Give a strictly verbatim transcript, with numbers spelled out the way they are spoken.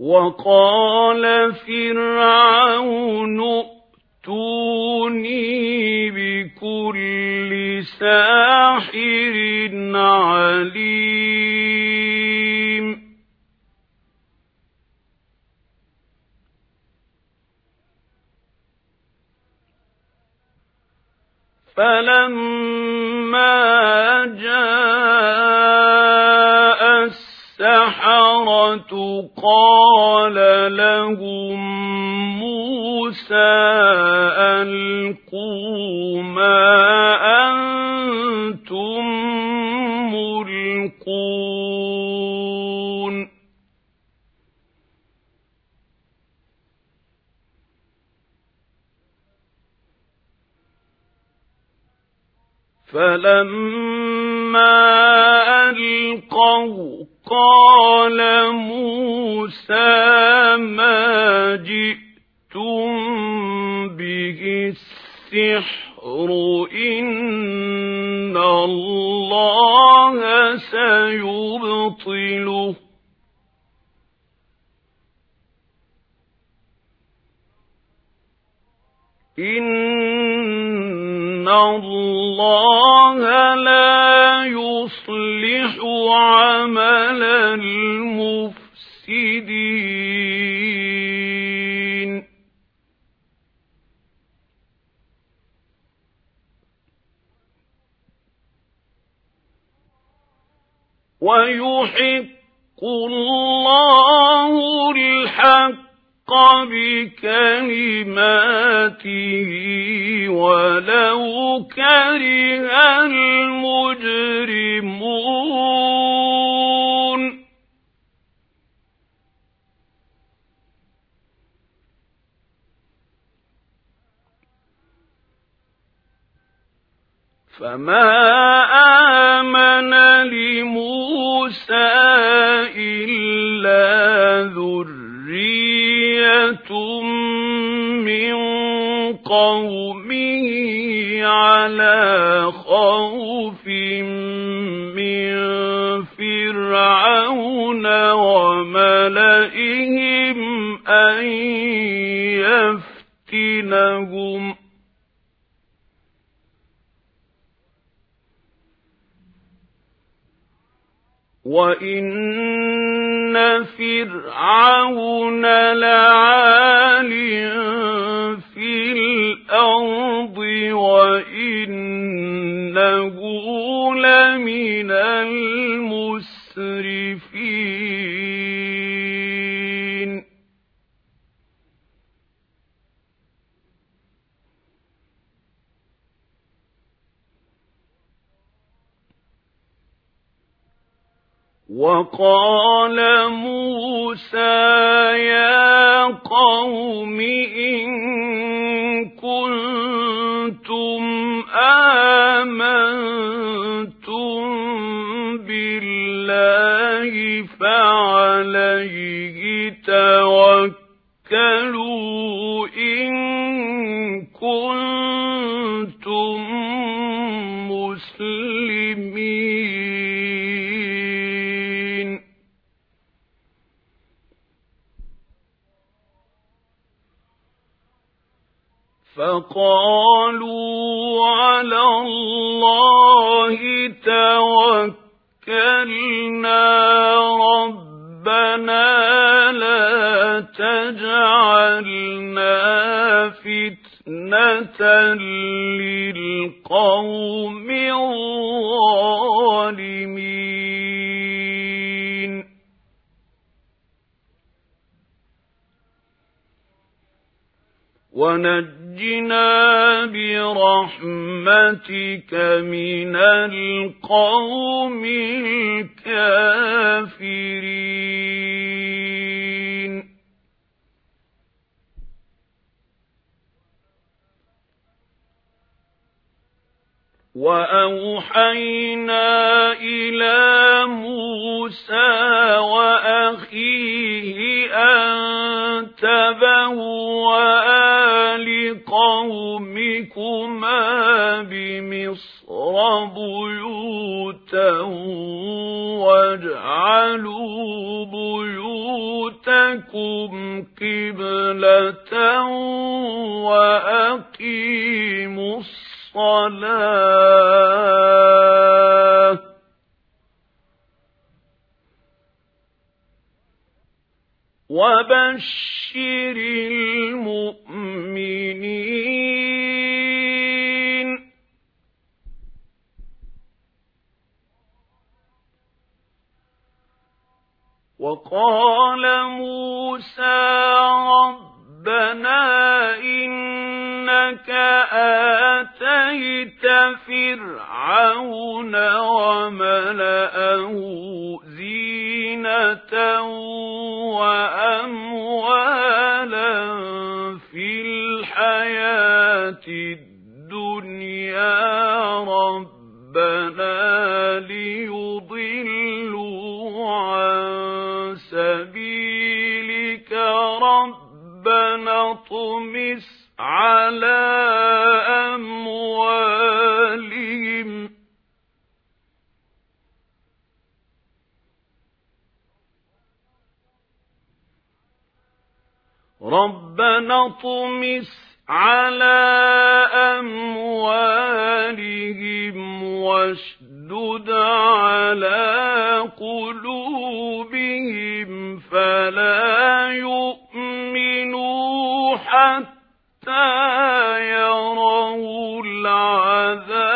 وقال فرعون ائتوني بكل ساحر عليم فلما جاء السحرة قال لهم موسى ألقوا ما أنتم ملقون فلما ألقوا قال موسى ما جئتم به السحر إن الله سيبطله إن الله لا يصلح عمل المفسدين ويحق الله الحق بكلماته ولو كره المجرمون فما آمن لموسى إلا ذرية من قومه على خوف من فرعون وملئهم أن يفتنهم وَإِنَّ فِرْعَوْنَ لَعَالٍ فِي الْأَرْضِ وَإِنَّهُ لَمِنَ الْمُسْرِفِينَ وقال موسى يا قوم إن كنتم آمنتم بالله فعليه توكلوا إن كنتم مسلمين فقالوا على الله توكلنا ربنا لا تجعلنا فتنة للقوم الظالمين ونجنا برحمتك من القوم الكافرين وأوحينا إلى موسى وأخيه أن تبوأ لقومكما بمصر بيوتا واجعلوا بيوتكم لكم قبلة وأقيموا الصلاة وبشر المؤمنين. وقال موسى ربنا إنك آتيت فرعون وملأه زينة وأموالا في الحياة الدنيا ربنا ليضلوا عن سبيلك ربنا اطمس على أموالهم ربنا اطمس على أموالهم واشدد على قلوبهم فلا يؤمنوا حتى يروا العذاب